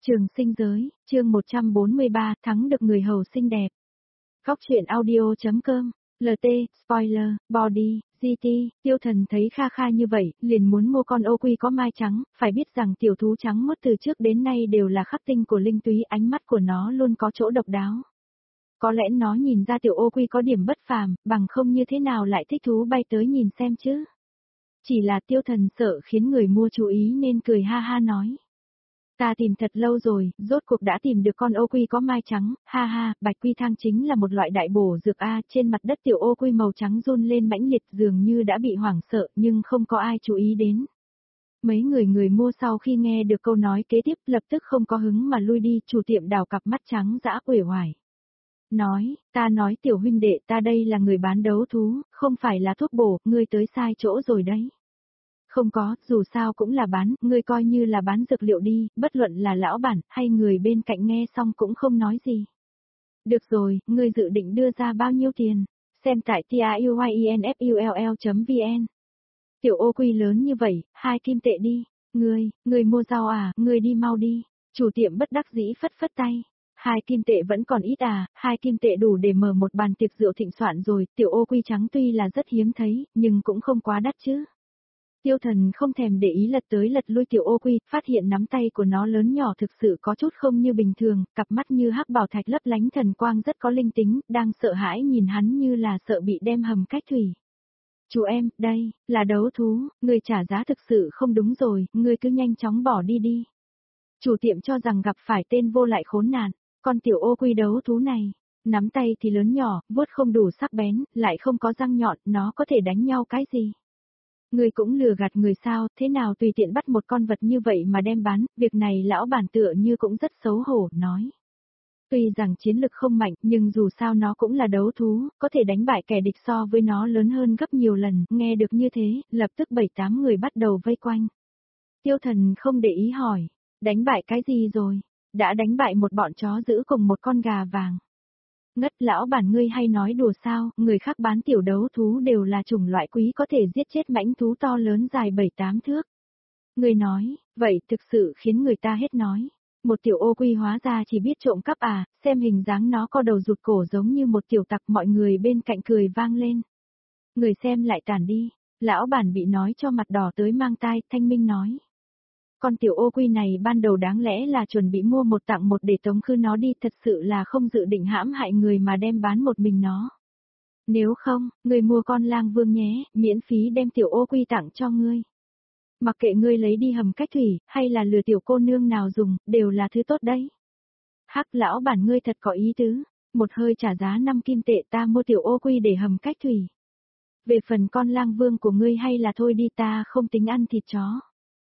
Trường sinh giới, chương 143, thắng được người hầu xinh đẹp. Góc truyện audio.com, LT, spoiler, body, GT, Tiêu Thần thấy Kha Kha như vậy, liền muốn mua con ô quy có mai trắng, phải biết rằng tiểu thú trắng mốt từ trước đến nay đều là khắc tinh của linh túy, ánh mắt của nó luôn có chỗ độc đáo. Có lẽ nó nhìn ra tiểu ô quy có điểm bất phàm, bằng không như thế nào lại thích thú bay tới nhìn xem chứ. Chỉ là Tiêu Thần sợ khiến người mua chú ý nên cười ha ha nói. Ta tìm thật lâu rồi, rốt cuộc đã tìm được con ô quy có mai trắng, ha ha, bạch quy thang chính là một loại đại bổ dược A, trên mặt đất tiểu ô quy màu trắng run lên mãnh liệt dường như đã bị hoảng sợ nhưng không có ai chú ý đến. Mấy người mua sau khi nghe được câu nói kế tiếp lập tức không có hứng mà lui đi, chủ tiệm đào cặp mắt trắng dã uể oải. Ta nói tiểu huynh đệ, ta đây là người bán đấu thú, không phải là thuốc bổ, ngươi tới sai chỗ rồi đấy. Không có, dù sao cũng là bán, ngươi coi như là bán dược liệu đi, bất luận là lão bản, hay người bên cạnh nghe xong cũng không nói gì. Được rồi, ngươi dự định đưa ra bao nhiêu tiền? Xem tại tiuyinfull.vn. Tiểu ô quy lớn như vậy, 2 kim tệ đi. Ngươi mua rau à, ngươi đi mau đi. Chủ tiệm bất đắc dĩ phất phất tay. 2 kim tệ vẫn còn ít à, 2 kim tệ đủ để mở một bàn tiệc rượu thịnh soạn rồi, tiểu ô quy trắng tuy là rất hiếm thấy, nhưng cũng không quá đắt chứ. Tiêu Thần không thèm để ý lật tới lật lui tiểu ô quy, phát hiện nắm tay của nó lớn nhỏ thực sự có chút không như bình thường, cặp mắt như hắc bảo thạch lấp lánh thần quang rất có linh tính, đang sợ hãi nhìn hắn như là sợ bị đem hầm cách thủy. Chú em, đây, là đấu thú, người trả giá thực sự không đúng rồi, người cứ nhanh chóng bỏ đi đi. Chủ tiệm cho rằng gặp phải tên vô lại khốn nạn, con tiểu ô quy đấu thú này, nắm tay thì lớn nhỏ, vuốt không đủ sắc bén, lại không có răng nhọn, nó có thể đánh nhau cái gì? Người cũng lừa gạt người sao, thế nào tùy tiện bắt một con vật như vậy mà đem bán, việc này lão bản tựa như cũng rất xấu hổ, nói. Tuy rằng chiến lực không mạnh, nhưng dù sao nó cũng là đấu thú, có thể đánh bại kẻ địch so với nó lớn hơn gấp nhiều lần, nghe được như thế, lập tức 7-8 người bắt đầu vây quanh. Tiêu Thần không để ý hỏi, đánh bại cái gì rồi? Đã đánh bại một bọn chó giữ cùng một con gà vàng. Ngất lão bản ngươi hay nói đùa sao, người khác bán tiểu đấu thú đều là chủng loại quý có thể giết chết mãnh thú to lớn dài 7-8 thước. Người nói, vậy thực sự khiến người ta hết nói. Một tiểu ô quy hóa ra chỉ biết trộm cắp à, xem hình dáng nó co đầu rụt cổ giống như một tiểu tặc, mọi người bên cạnh cười vang lên. Người xem lại tản đi, lão bản bị nói cho mặt đỏ tới mang tai, thanh minh nói. Con tiểu ô quy này ban đầu đáng lẽ là chuẩn bị mua một tặng một để tống khứ nó đi, thật sự là không dự định hãm hại người mà đem bán một mình nó. Nếu không, người mua con lang vương nhé, miễn phí đem tiểu ô quy tặng cho ngươi. Mặc kệ ngươi lấy đi hầm cách thủy, hay là lừa tiểu cô nương nào dùng, đều là thứ tốt đấy. Hắc lão bản ngươi thật có ý tứ, một hơi trả giá 5 kim tệ ta mua tiểu ô quy để hầm cách thủy. Về phần con lang vương của ngươi hay là thôi đi, ta không tính ăn thịt chó.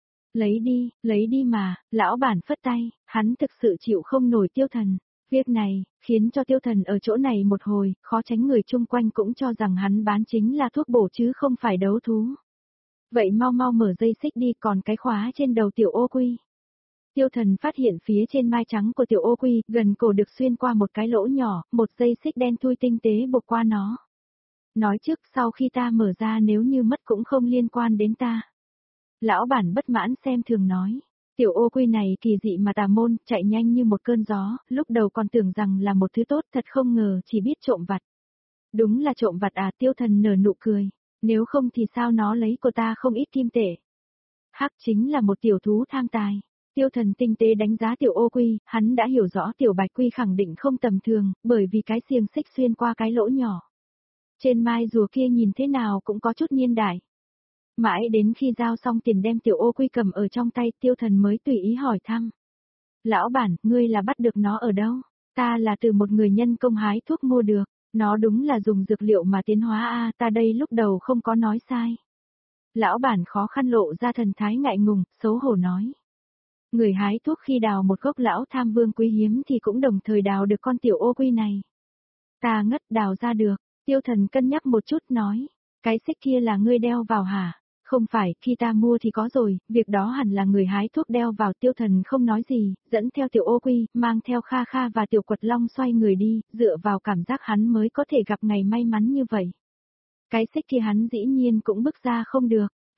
Lấy đi mà, lão bản phất tay, hắn thực sự chịu không nổi Tiêu Thần. Việc này, khiến cho Tiêu Thần ở chỗ này một hồi, khó tránh người chung quanh cũng cho rằng hắn bán chính là thuốc bổ chứ không phải đấu thú. Vậy mau mở dây xích đi, còn cái khóa trên đầu tiểu ô quy. Tiêu Thần phát hiện phía trên mai trắng của tiểu ô quy, gần cổ được xuyên qua một cái lỗ nhỏ, một dây xích đen thui tinh tế buộc qua nó. Nói trước sau khi ta mở ra nếu như mất cũng không liên quan đến ta. Lão bản bất mãn xem thường nói, tiểu ô quy này kỳ dị mà tà môn, chạy nhanh như một cơn gió, lúc đầu còn tưởng rằng là một thứ tốt, thật không ngờ chỉ biết trộm vặt. Đúng là trộm vặt à, Tiêu Thần nở nụ cười, nếu không thì sao nó lấy của ta không ít kim tệ. Hắc chính là một tiểu thú tham tài. Tiêu Thần tinh tế đánh giá tiểu ô quy, hắn đã hiểu rõ tiểu bạch quy khẳng định không tầm thường, bởi vì cái xiềng xích xuyên qua cái lỗ nhỏ. Trên mai rùa kia nhìn thế nào cũng có chút niên đại. Mãi đến khi giao xong tiền đem tiểu ô quy cầm ở trong tay, Tiêu Thần mới tùy ý hỏi thăm. Lão bản, ngươi là bắt được nó ở đâu? Ta là từ một người nhân công hái thuốc mua được, nó đúng là dùng dược liệu mà tiến hóa a, ta đây lúc đầu không có nói sai. Lão bản khó khăn lộ ra thần thái ngại ngùng, xấu hổ nói. Người hái thuốc khi đào một gốc lão tham vương quý hiếm thì cũng đồng thời đào được con tiểu ô quy này. Ta ngất, đào ra được, Tiêu Thần cân nhắc một chút nói. Cái xích kia là ngươi đeo vào hả? Không phải, khi ta mua thì có rồi, việc đó hẳn là người hái thuốc đeo vào. Tiêu Thần không nói gì, dẫn theo tiểu ô quy, mang theo Kha Kha và tiểu quật long xoay người đi, dựa vào cảm giác hắn mới có thể gặp ngày may mắn như vậy. Cái xích kia hắn dĩ nhiên cũng bước ra không được,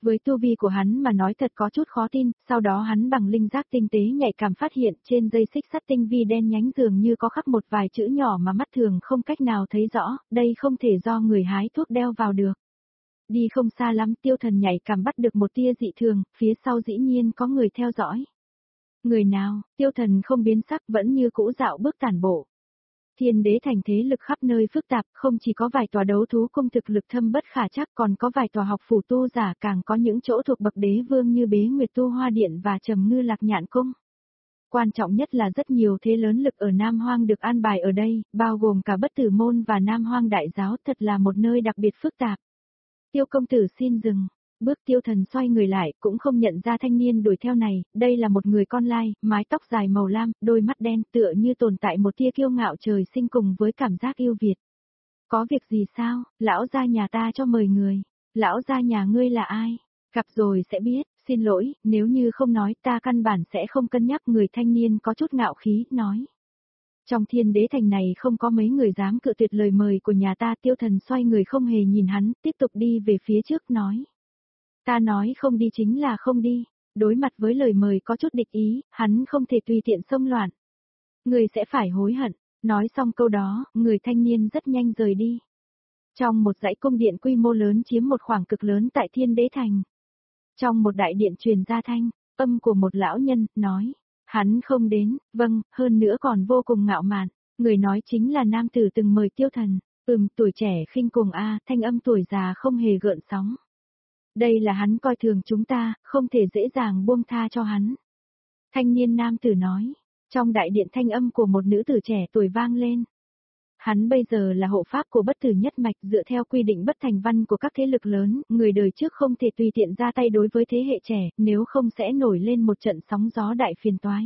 Với tu vi của hắn mà nói thật có chút khó tin, sau đó hắn bằng linh giác tinh tế nhạy cảm phát hiện trên dây xích sắt tinh vi đen nhánh dường như có khắc một vài chữ nhỏ mà mắt thường không cách nào thấy rõ, đây không thể do người hái thuốc đeo vào được. Đi không xa lắm Tiêu Thần nhạy cảm bắt được một tia dị thường, phía sau dĩ nhiên có người theo dõi. Người nào, Tiêu Thần không biến sắc vẫn như cũ dạo bước tản bộ. Thiên đế thành thế lực khắp nơi phức tạp, không chỉ có vài tòa đấu thú cung thực lực thâm bất khả trắc còn có vài tòa học phủ tu giả càng có những chỗ thuộc bậc đế vương như Bế Nguyệt Tu Hoa Điện và Trầm Ngư Lạc Nhạn Cung. Quan trọng nhất là rất nhiều thế lớn lực ở Nam Hoang được an bài ở đây, bao gồm cả Bất Tử Môn và Nam Hoang Đại Giáo, thật là một nơi đặc biệt phức tạp. Tiêu công tử xin dừng. Bước Tiêu Thần xoay người lại, cũng không nhận ra thanh niên đuổi theo này, đây là một người con lai, mái tóc dài màu lam, đôi mắt đen tựa như tồn tại một tia kiêu ngạo trời sinh cùng với cảm giác yêu Việt. Có việc gì sao, lão gia nhà ta cho mời người. Lão gia nhà ngươi là ai? Gặp rồi sẽ biết, xin lỗi, nếu như không nói ta căn bản sẽ không cân nhắc. Người thanh niên có chút ngạo khí, nói. Trong thiên đế thành này không có mấy người dám cự tuyệt lời mời của nhà ta. Tiêu Thần xoay người không hề nhìn hắn, tiếp tục đi về phía trước nói. Ta nói không đi chính là không đi, đối mặt với lời mời có chút địch ý, hắn không thể tùy tiện xông loạn. Người sẽ phải hối hận, nói xong câu đó, người thanh niên rất nhanh rời đi. Trong một dãy cung điện quy mô lớn chiếm một khoảng cực lớn tại thiên đế thành. Trong một đại điện truyền ra thanh, âm của một lão nhân, nói, hắn không đến, vâng, hơn nữa còn vô cùng ngạo mạn, người nói chính là nam tử từng mời Tiêu Thần, tuổi trẻ khinh cuồng thanh âm tuổi già không hề gợn sóng. Đây là hắn coi thường chúng ta, không thể dễ dàng buông tha cho hắn. Thanh niên nam tử nói, trong đại điện thanh âm của một nữ tử trẻ tuổi vang lên. Hắn bây giờ là hộ pháp của Bất Tử nhất mạch, dựa theo quy định bất thành văn của các thế lực lớn, người đời trước không thể tùy tiện ra tay đối với thế hệ trẻ, nếu không sẽ nổi lên một trận sóng gió đại phiền toái.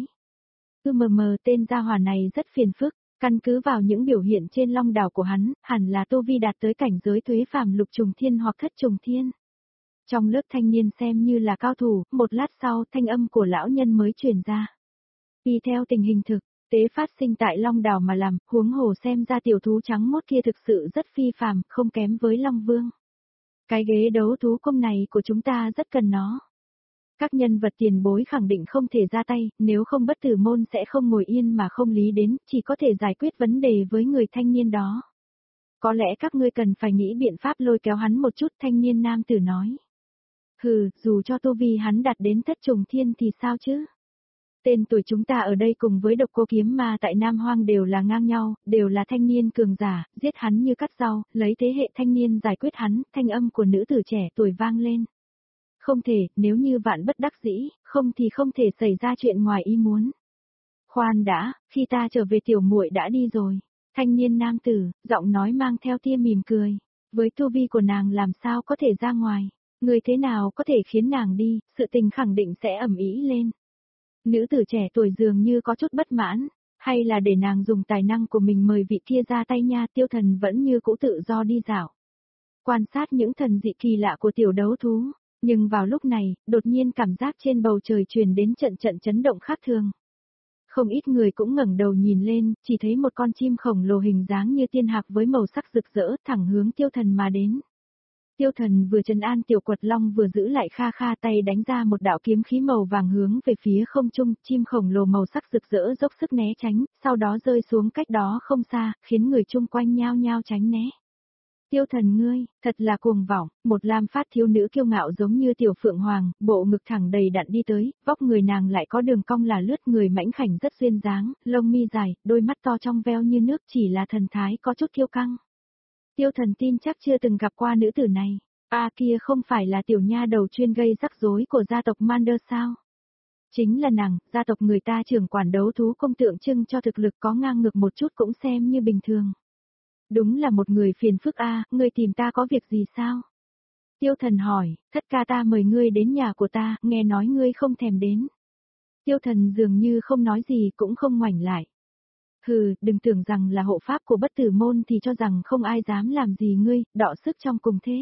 Tên gia hỏa này rất phiền phức, căn cứ vào những biểu hiện trên long đảo của hắn, hẳn là tu vi đạt tới cảnh giới tuế phàm lục trùng thiên hoặc thất trùng thiên. Trong lớp thanh niên xem như là cao thủ, một lát sau thanh âm của lão nhân mới truyền ra. Vì theo tình hình thực tế phát sinh tại Long Đảo mà làm, huống hồ xem ra tiểu thú trắng mốt kia thực sự rất phi phàm, không kém với Long Vương. Cái ghế đấu thú cung này của chúng ta rất cần nó. Các nhân vật tiền bối khẳng định không thể ra tay, nếu không Bất Tử môn sẽ không ngồi yên mà không lý đến, chỉ có thể giải quyết vấn đề với người thanh niên đó. Có lẽ các ngươi cần phải nghĩ biện pháp lôi kéo hắn một chút, thanh niên nam tử nói. Hừ, dù cho tu vi hắn đạt đến thất trùng thiên thì sao chứ? Tên tuổi chúng ta ở đây cùng với Độc Cô Kiếm Ma tại Nam Hoang đều là ngang nhau, đều là thanh niên cường giả, giết hắn như cắt rau, lấy thế hệ thanh niên giải quyết hắn, thanh âm của nữ tử trẻ tuổi vang lên. Không thể, nếu như vạn bất đắc dĩ, không thì không thể xảy ra chuyện ngoài ý muốn. Khoan đã, khi ta trở về tiểu muội đã đi rồi. Thanh niên nam tử, giọng nói mang theo tia mỉm cười. Với tu vi của nàng làm sao có thể ra ngoài? Người thế nào có thể khiến nàng đi, sự tình khẳng định sẽ ầm ĩ lên. Nữ tử trẻ tuổi dường như có chút bất mãn, hay là để nàng dùng tài năng của mình mời vị kia ra tay nha. Tiêu Thần vẫn như cũ tự do đi dạo. Quan sát những thần dị kỳ lạ của tiểu đấu thú, nhưng vào lúc này, đột nhiên cảm giác trên bầu trời truyền đến trận trận chấn động khác thường. Không ít người cũng ngẩng đầu nhìn lên, chỉ thấy một con chim khổng lồ hình dáng như tiên hạc với màu sắc rực rỡ thẳng hướng Tiêu Thần mà đến. Tiêu Thần vừa trấn an tiểu quật long vừa giữ lại kha kha tay đánh ra một đạo kiếm khí màu vàng hướng về phía không trung, chim khổng lồ màu sắc rực rỡ dốc sức né tránh, sau đó rơi xuống cách đó không xa, khiến người chung quanh nhao nhao tránh né. Tiêu Thần ngươi, thật là cuồng vọng, một lam phát thiếu nữ kiêu ngạo giống như tiểu phượng hoàng, bộ ngực thẳng đầy đặn đi tới, vóc người nàng lại có đường cong là lướt, người mảnh khảnh rất duyên dáng, lông mi dài, đôi mắt to trong veo như nước, chỉ là thần thái có chút kiêu căng. Tiêu Thần tin chắc chưa từng gặp qua nữ tử này. Kia không phải là tiểu nha đầu chuyên gây rắc rối của gia tộc Mander sao? Chính là nàng, gia tộc người ta trưởng quản đấu thú công tượng trưng cho thực lực có ngang ngược một chút cũng xem như bình thường. Đúng là một người phiền phức ngươi tìm ta có việc gì sao? Tiêu Thần hỏi, thất ca ta mời ngươi đến nhà của ta, nghe nói ngươi không thèm đến. Tiêu Thần dường như không nói gì cũng không ngoảnh lại. Hừ, đừng tưởng rằng là hộ pháp của Bất Tử môn thì cho rằng không ai dám làm gì ngươi, đọ sức trong cùng thế.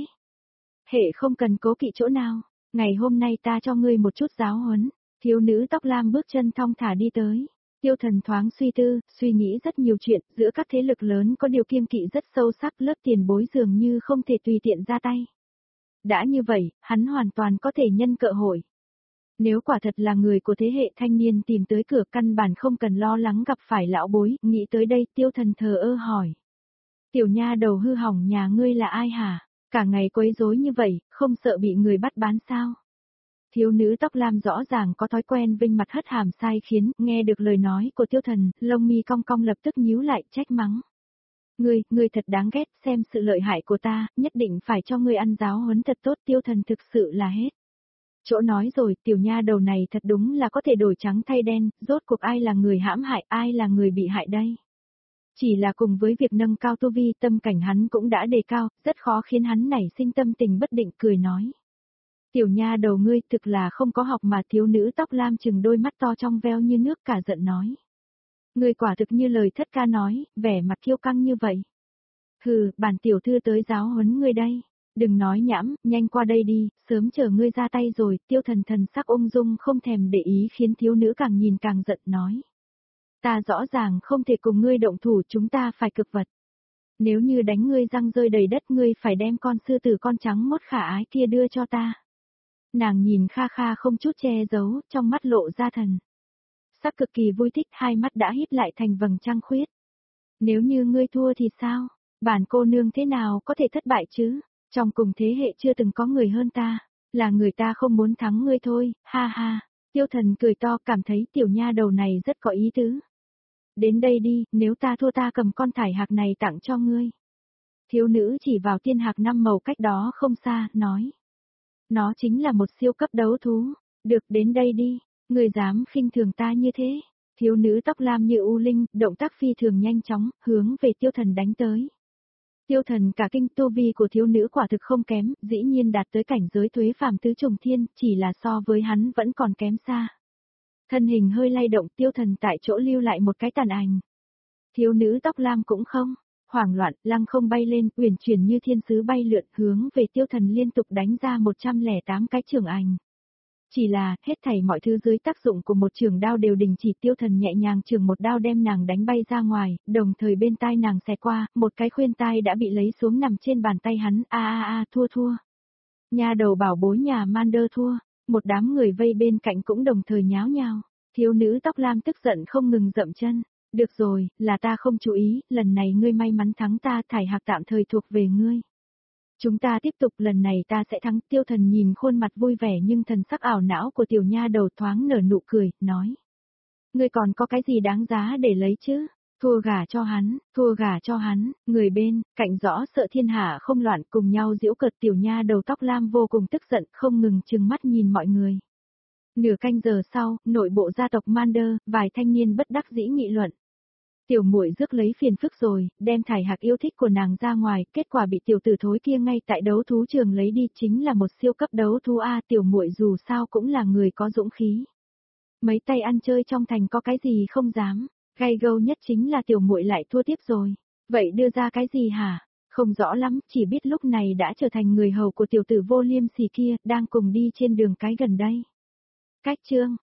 Hệ không cần cố kỵ chỗ nào, ngày hôm nay ta cho ngươi một chút giáo huấn. Thiếu nữ tóc lam bước chân thong thả đi tới. Tiêu Thần thoáng suy tư, suy nghĩ rất nhiều chuyện, giữa các thế lực lớn có điều kiêng kỵ rất sâu sắc, lớp tiền bối dường như không thể tùy tiện ra tay. Đã như vậy, hắn hoàn toàn có thể nhân cơ hội. Nếu quả thật là người của thế hệ thanh niên tìm tới cửa căn bản không cần lo lắng gặp phải lão bối, nghĩ tới đây Tiêu Thần thờ ơ hỏi. Tiểu nha đầu hư hỏng nhà ngươi là ai hả? Cả ngày quấy rối như vậy, không sợ bị người bắt bán sao? Thiếu nữ tóc lam rõ ràng có thói quen vinh mặt hất hàm sai khiến, nghe được lời nói của Tiêu Thần, lông mi cong cong lập tức nhíu lại trách mắng. Ngươi thật đáng ghét, xem sự lợi hại của ta, nhất định phải cho ngươi ăn giáo huấn thật tốt. Tiêu Thần thực sự là hết chỗ nói rồi, tiểu nha đầu này thật đúng là có thể đổi trắng thay đen, rốt cuộc ai là người hãm hại, ai là người bị hại đây. Chỉ là cùng với việc nâng cao tu vi, tâm cảnh hắn cũng đã đề cao, rất khó khiến hắn nảy sinh tâm tình bất định, cười nói. Tiểu nha đầu ngươi thực là không có học mà. Thiếu nữ tóc lam chừng đôi mắt to trong veo như nước cả giận nói. Ngươi quả thực như lời thất ca nói, vẻ mặt kiêu căng như vậy. Hừ, bản tiểu thư tới giáo huấn ngươi đây. Đừng nói nhãm, nhanh qua đây đi, sớm chờ ngươi ra tay rồi. Tiêu Thần thần sắc ung dung không thèm để ý khiến thiếu nữ càng nhìn càng giận nói. Ta rõ ràng không thể cùng ngươi động thủ, chúng ta phải cực vật. Nếu như đánh ngươi răng rơi đầy đất, ngươi phải đem con sư tử con trắng mốt khả ái kia đưa cho ta. Nàng nhìn Kha Kha không chút che giấu, trong mắt lộ ra thần sắc cực kỳ vui thích, hai mắt đã híp lại thành vầng trăng khuyết. Nếu như ngươi thua thì sao? Bản cô nương thế nào có thể thất bại chứ? Trong cùng thế hệ chưa từng có người hơn ta, là người ta không muốn thắng ngươi thôi, ha ha. Tiêu Thần cười to, cảm thấy tiểu nha đầu này rất có ý tứ. Đến đây đi, nếu ta thua ta cầm con thải hạc này tặng cho ngươi. Thiếu nữ chỉ vào tiên hạc 5 màu cách đó không xa, nói. Nó chính là một siêu cấp đấu thú. Được, đến đây đi, ngươi dám khinh thường ta như thế. Thiếu nữ tóc lam như u linh, động tác phi thường nhanh chóng, hướng về Tiêu Thần đánh tới. Tiêu Thần cả kinh, tu vi của thiếu nữ quả thực không kém, dĩ nhiên đạt tới cảnh giới tuế phàm tứ trùng thiên, chỉ là so với hắn vẫn còn kém xa. Thân hình hơi lay động, Tiêu Thần tại chỗ lưu lại một cái tàn ảnh. Thiếu nữ tóc lam cũng không hoảng loạn, lăng không bay lên, uyển chuyển như thiên sứ bay lượn, hướng về Tiêu Thần liên tục đánh ra 108 cái chưởng ảnh. Chỉ là, hết thảy mọi thứ dưới tác dụng của một chưởng đao đều đình chỉ. Tiêu Thần nhẹ nhàng chưởng một đao đem nàng đánh bay ra ngoài, đồng thời bên tai nàng xẹt qua, một cái khuyên tai đã bị lấy xuống nằm trên bàn tay hắn, thua. Nha đầu bảo bối nhà Mander thua, một đám người vây bên cạnh cũng đồng thời nháo nhào. Thiếu nữ tóc lam tức giận không ngừng dậm chân. Được rồi, là ta không chú ý, lần này ngươi may mắn thắng ta, thải hạc tạm thời thuộc về ngươi. Chúng ta tiếp tục, lần này ta sẽ thắng. Tiêu Thần nhìn khuôn mặt vui vẻ nhưng thần sắc ảo não của tiểu nha đầu thoáng nở nụ cười, nói. Ngươi còn có cái gì đáng giá để lấy chứ? Thua gả cho hắn, người bên, cạnh rõ sợ thiên hạ không loạn cùng nhau giễu cợt. Tiểu nha đầu tóc lam vô cùng tức giận, không ngừng trừng mắt nhìn mọi người. Nửa canh giờ sau, nội bộ gia tộc Mander, vài thanh niên bất đắc dĩ nghị luận. Tiểu muội rước lấy phiền phức rồi, đem thải hạc yêu thích của nàng ra ngoài, kết quả bị tiểu tử thối kia ngay tại đấu thú trường lấy đi, chính là một siêu cấp đấu thú a. Tiểu muội dù sao cũng là người có dũng khí. Mấy tay ăn chơi trong thành có cái gì không dám, gay gâu nhất chính là tiểu muội lại thua tiếp rồi. Vậy đưa ra cái gì hả? Không rõ lắm, chỉ biết lúc này đã trở thành người hầu của tiểu tử vô liêm sỉ kia, đang cùng đi trên đường cái gần đây. Cách chương